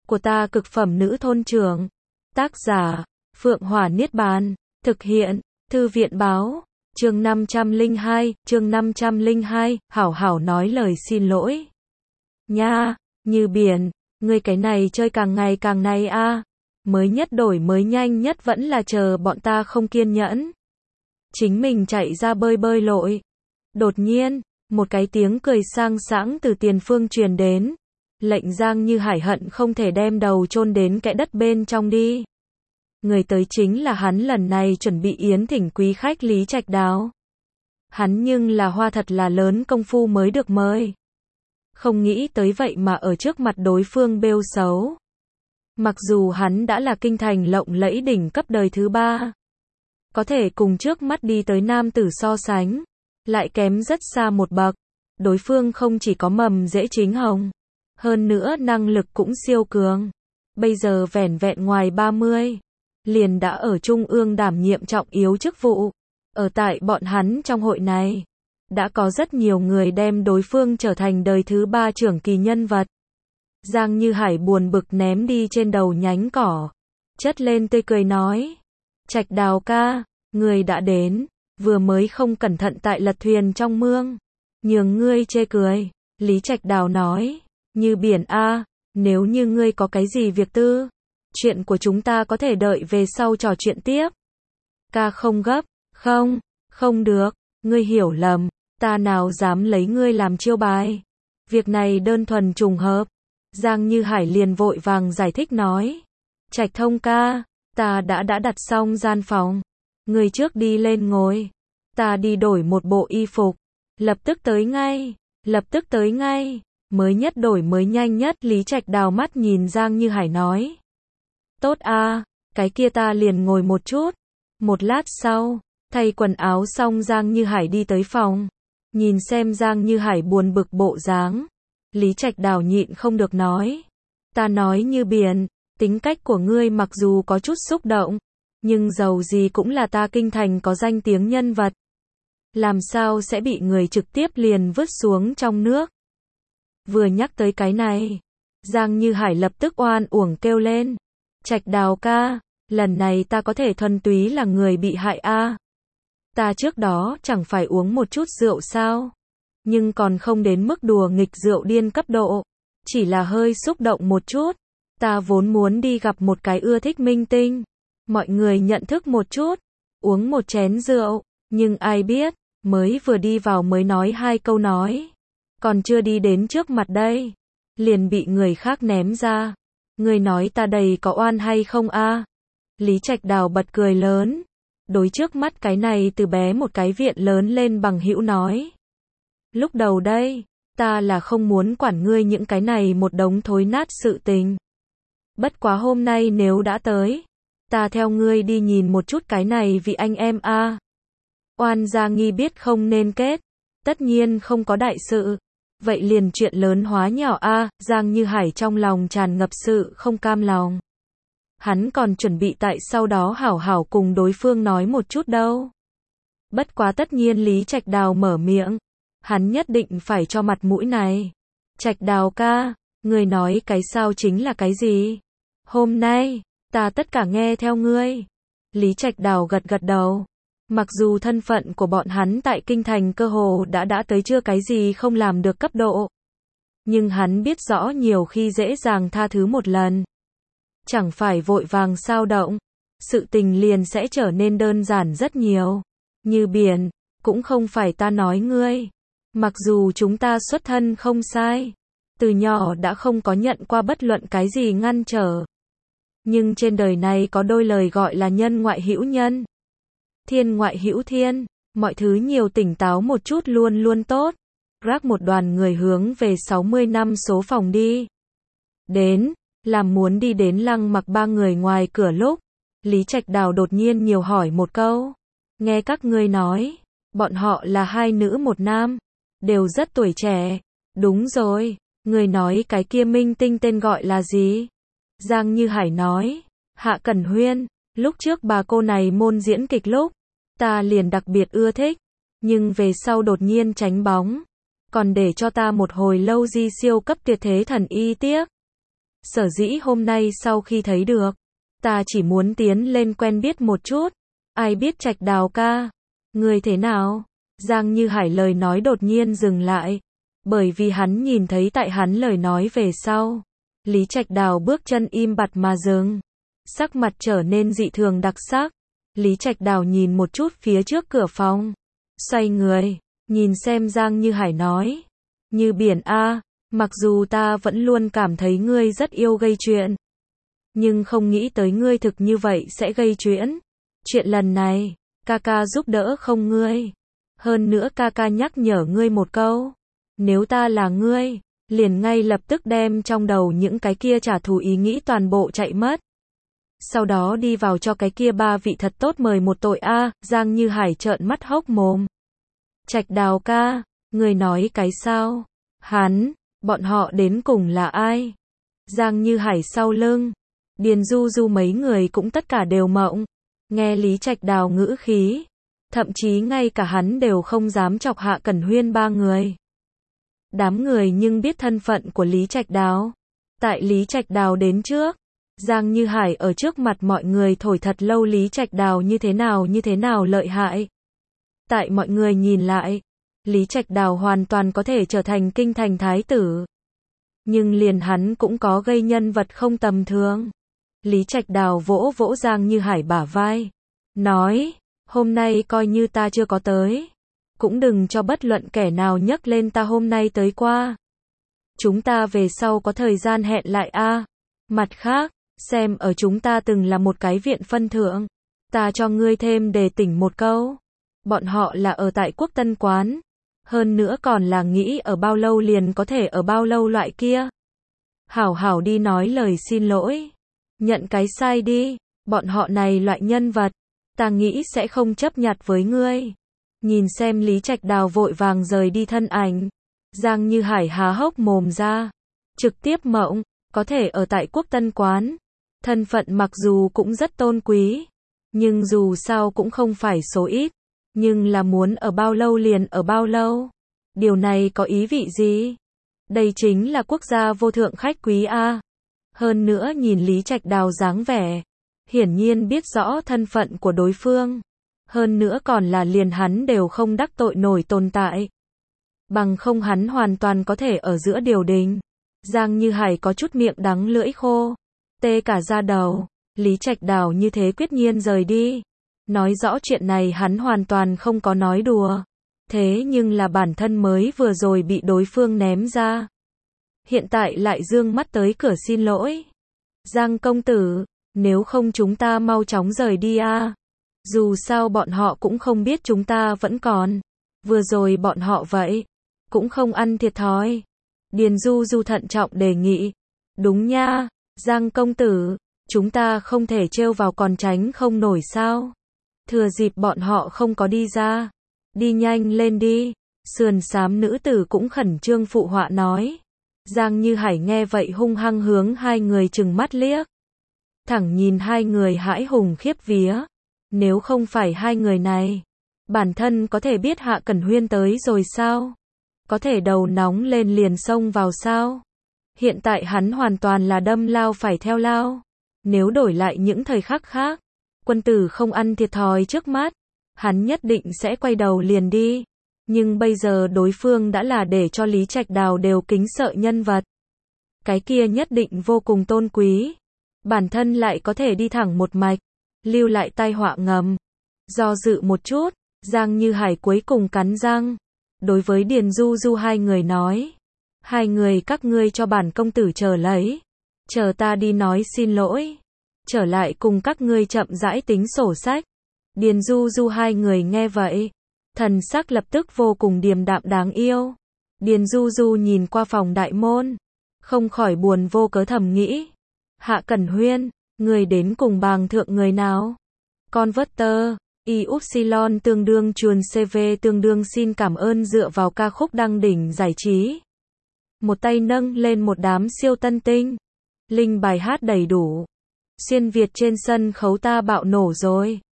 của ta cực phẩm nữ thôn trưởng. Tác giả, Phượng Hỏa Niết Bàn. Thực hiện, Thư viện báo. Chương 502, hảo hảo nói lời xin lỗi. Nha, Như Biển, ngươi cái này chơi càng ngày càng này a. Mới nhất đổi mới nhanh nhất vẫn là chờ bọn ta không kiên nhẫn. Chính mình chạy ra bơi lội. Đột nhiên, một cái tiếng cười sang sảng từ tiền phương truyền đến. Lệnh Giang Như Hải hận không thể đem đầu chôn đến kẽ đất bên trong đi. Người tới chính là hắn lần này chuẩn bị yến thỉnh quý khách Lý Trạch Đào. Hắn nhưng là hoa thật là lớn công phu mới được mời. Không nghĩ tới vậy mà ở trước mặt đối phương bêu xấu. Mặc dù hắn đã là kinh thành lộng lẫy đỉnh cấp đời thứ 3. Có thể cùng trước mắt đi tới nam tử so sánh. Lại kém rất xa một bậc. Đối phương không chỉ có mầm dễ chính hồng. Hơn nữa năng lực cũng siêu cường. Bây giờ vẻn vẹn ngoài 30. Liền đã ở Trung ương đảm nhiệm trọng yếu chức vụ. Ở tại bọn hắn trong hội này. Đã có rất nhiều người đem đối phương trở thành đời thứ 3 trưởng kỳ nhân vật. Giang Như Hải buồn bực ném đi trên đầu nhánh cỏ. Chất lên tươi cười nói. Trạch Đào ca, người đã đến. Vừa mới không cẩn thận tại lật thuyền trong mương. Nhường ngươi chê cười. Lý Trạch Đào nói. Như Biển a, nếu như ngươi có cái gì việc tư. Chuyện của chúng ta có thể đợi về sau trò chuyện tiếp. Ca không gấp. Không được. Ngươi hiểu lầm. Ta nào dám lấy ngươi làm chiêu bài. Việc này đơn thuần trùng hợp. Giang Như Hải liền vội vàng giải thích nói. Trạch Thông ca, ta đã đặt xong gian phòng. Ngươi trước đi lên ngồi. Ta đi đổi một bộ y phục. Lập tức tới ngay. Mới nhất đổi mới nhanh nhất. Lý Trạch Đào mắt nhìn Giang Như Hải nói. Tốt a, cái kia ta liền ngồi một chút. Một lát sau, thay quần áo xong Giang Như Hải đi tới phòng. Nhìn xem Giang Như Hải buồn bực bộ dáng. Lý Trạch Đào nhịn không được nói. Ta nói Như Biển, tính cách của ngươi mặc dù có chút xúc động. Nhưng dầu gì cũng là ta kinh thành có danh tiếng nhân vật. Làm sao sẽ bị người trực tiếp liền vứt xuống trong nước. Vừa nhắc tới cái này. Giang Như Hải lập tức oan uổng kêu lên. Trạch Đào ca, lần này ta có thể thuần túy là người bị hại a. Ta trước đó chẳng phải uống một chút rượu sao. Nhưng còn không đến mức đùa nghịch rượu điên cấp độ. Chỉ là hơi xúc động một chút. Ta vốn muốn đi gặp một cái ưa thích minh tinh. Mọi người nhận thức một chút. Uống một chén rượu. Nhưng ai biết, mới vừa đi vào mới nói 2 câu nói. Còn chưa đi đến trước mặt đây. Liền bị người khác ném ra. Người nói ta đầy có oan hay không a? Lý Trạch Đào bật cười lớn. Đối trước mắt cái này từ bé một cái viện lớn lên bằng hữu nói. Lúc đầu đây, ta là không muốn quản ngươi những cái này một đống thối nát sự tình. Bất quá hôm nay nếu đã tới, ta theo ngươi đi nhìn một chút cái này vì anh em a. Oan gia nghi biết không nên kết, tất nhiên không có đại sự. Vậy liền chuyện lớn hóa nhỏ a. Giang Như Hải trong lòng tràn ngập sự không cam lòng. Hắn còn chuẩn bị tại sau đó hảo hảo cùng đối phương nói một chút đâu. Bất quá tất nhiên Lý Trạch Đào mở miệng. Hắn nhất định phải cho mặt mũi này. Trạch Đào ca, người nói cái sao chính là cái gì? Hôm nay, ta tất cả nghe theo ngươi. Lý Trạch Đào gật đầu. Mặc dù thân phận của bọn hắn tại kinh thành cơ hồ đã tới chưa cái gì không làm được cấp độ. Nhưng hắn biết rõ nhiều khi dễ dàng tha thứ một lần. Chẳng phải vội vàng sao động. Sự tình liền sẽ trở nên đơn giản rất nhiều. Như Biển, cũng không phải ta nói ngươi. Mặc dù chúng ta xuất thân không sai. Từ nhỏ đã không có nhận qua bất luận cái gì ngăn trở. Nhưng trên đời này có đôi lời gọi là nhân ngoại hữu nhân. Thiên ngoại hữu thiên. Mọi thứ nhiều tỉnh táo một chút luôn luôn tốt. Rác một đoàn người hướng về 60 năm số phòng đi. Đến, làm muốn đi đến Lăng Mặc 3 người ngoài cửa lúc. Lý Trạch Đào đột nhiên nhiều hỏi một câu. Nghe các ngươi nói, bọn họ là 2 nữ 1 nam. Đều rất tuổi trẻ. Đúng rồi, người nói cái kia minh tinh tên gọi là gì? Giang Như Hải nói. Hạ Cẩn Huyên. Lúc trước bà cô này môn diễn kịch lúc. Ta liền đặc biệt ưa thích. Nhưng về sau đột nhiên tránh bóng. Còn để cho ta một hồi lâu di siêu cấp tuyệt thế thần y tiếc. Sở dĩ hôm nay sau khi thấy được, ta chỉ muốn tiến lên quen biết một chút. Ai biết Trạch Đào ca, người thế nào? Giang Như Hải lời nói đột nhiên dừng lại, bởi vì hắn nhìn thấy tại hắn lời nói về sau, Lý Trạch Đào bước chân im bặt mà dừng, sắc mặt trở nên dị thường đặc sắc. Lý Trạch Đào nhìn một chút phía trước cửa phòng, xoay người, nhìn xem Giang Như Hải nói, Như Biển a, mặc dù ta vẫn luôn cảm thấy ngươi rất yêu gây chuyện, nhưng không nghĩ tới ngươi thực như vậy sẽ gây chuyện. Chuyện lần này, ca ca giúp đỡ không ngươi. Hơn nữa ca ca nhắc nhở ngươi một câu, nếu ta là ngươi, liền ngay lập tức đem trong đầu những cái kia trả thù ý nghĩ toàn bộ chạy mất. Sau đó đi vào cho cái kia ba vị thật tốt mời một tội a. Giang Như Hải trợn mắt hốc mồm. Trạch Đào ca, người nói cái sao? Bọn họ đến cùng là ai? Giang Như Hải sau lưng, Điền Du Du mấy người cũng tất cả đều mộng. Nghe Lý Trạch Đào ngữ khí, thậm chí ngay cả hắn đều không dám chọc Hạ Cẩn Huyên ba người. Đám người nhưng biết thân phận của Lý Trạch Đào. Tại Lý Trạch Đào đến trước, Giang Như Hải ở trước mặt mọi người thổi thật lâu Lý Trạch Đào như thế nào lợi hại. Tại mọi người nhìn lại, Lý Trạch Đào hoàn toàn có thể trở thành kinh thành thái tử. Nhưng liền hắn cũng có gây nhân vật không tầm thường. Lý Trạch Đào vỗ vỗ Giang Như Hải bả vai, nói, hôm nay coi như ta chưa có tới, cũng đừng cho bất luận kẻ nào nhắc lên ta hôm nay tới qua. Chúng ta về sau có thời gian hẹn lại a. Mặt khác, xem ở chúng ta từng là một cái viện phân thượng, ta cho ngươi thêm đề tỉnh một câu. Bọn họ là ở tại Quốc Tân Quán, hơn nữa còn là nghĩ ở bao lâu liền có thể ở bao lâu loại kia. Hảo hảo đi nói lời xin lỗi, nhận cái sai đi, bọn họ này loại nhân vật, ta nghĩ sẽ không chấp nhặt với ngươi. Nhìn xem Lý Trạch Đào vội vàng rời đi thân ảnh, Giang Như Hải há hốc mồm ra, trực tiếp mộng, có thể ở tại Quốc Tân Quán, thân phận mặc dù cũng rất tôn quý, nhưng dù sao cũng không phải số ít, nhưng là muốn ở bao lâu liền ở bao lâu. Điều này có ý vị gì? Đây chính là quốc gia vô thượng khách quý a. Hơn nữa nhìn Lý Trạch Đào dáng vẻ, hiển nhiên biết rõ thân phận của đối phương. Hơn nữa còn là liền hắn đều không đắc tội nổi tồn tại. Bằng không hắn hoàn toàn có thể ở giữa điều đình. Giang Như Hải có chút miệng đắng lưỡi khô, tê cả da đầu. Lý Trạch Đào như thế quyết nhiên rời đi, nói rõ chuyện này hắn hoàn toàn không có nói đùa. Thế nhưng là bản thân mới vừa rồi bị đối phương ném ra, hiện tại lại dương mắt tới cửa xin lỗi. Giang công tử, nếu không chúng ta mau chóng rời đi a. Dù sao bọn họ cũng không biết chúng ta vẫn còn. Vừa rồi bọn họ vậy, cũng không ăn thiệt thòi. Điền Du Du thận trọng đề nghị. Đúng nha, Giang công tử, chúng ta không thể trêu vào còn tránh không nổi sao. Thừa dịp bọn họ không có đi ra, đi nhanh lên đi. Sườn xám nữ tử cũng khẩn trương phụ họa nói. Giang Như Hải nghe vậy hung hăng hướng hai người trừng mắt liếc. Thẳng nhìn hai người hãi hùng khiếp vía. Nếu không phải hai người này, bản thân có thể biết Hạ Cẩn Huyên tới rồi sao? Có thể đầu nóng lên liền xông vào sao? Hiện tại hắn hoàn toàn là đâm lao phải theo lao. Nếu đổi lại những thời khắc khác, quân tử không ăn thiệt thòi trước mắt, hắn nhất định sẽ quay đầu liền đi. Nhưng bây giờ đối phương đã là để cho Lý Trạch Đào đều kính sợ nhân vật. Cái kia nhất định vô cùng tôn quý. Bản thân lại có thể đi thẳng một mạch, lưu lại tai họa ngầm. Do dự một chút, Giang Như Hải cuối cùng cắn răng. Đối với Điền Du Du hai người nói. Hai người các ngươi cho bản công tử chờ lấy. Chờ ta đi nói xin lỗi. Trở lại cùng các ngươi chậm rãi tính sổ sách. Điền Du Du hai người nghe vậy, thần sắc lập tức vô cùng điềm đạm đáng yêu. Điền Du Du nhìn qua phòng đại môn, không khỏi buồn vô cớ thầm nghĩ. Hạ Cẩn Huyên, người đến cùng bàng thượng người nào? Converter, y upsilon tương đương chuồn CV tương đương xin cảm ơn dựa vào ca khúc đăng đỉnh giải trí. Một tay nâng lên một đám siêu tân tinh. Linh bài hát đầy đủ. Xuyên Việt trên sân khấu ta bạo nổ rồi.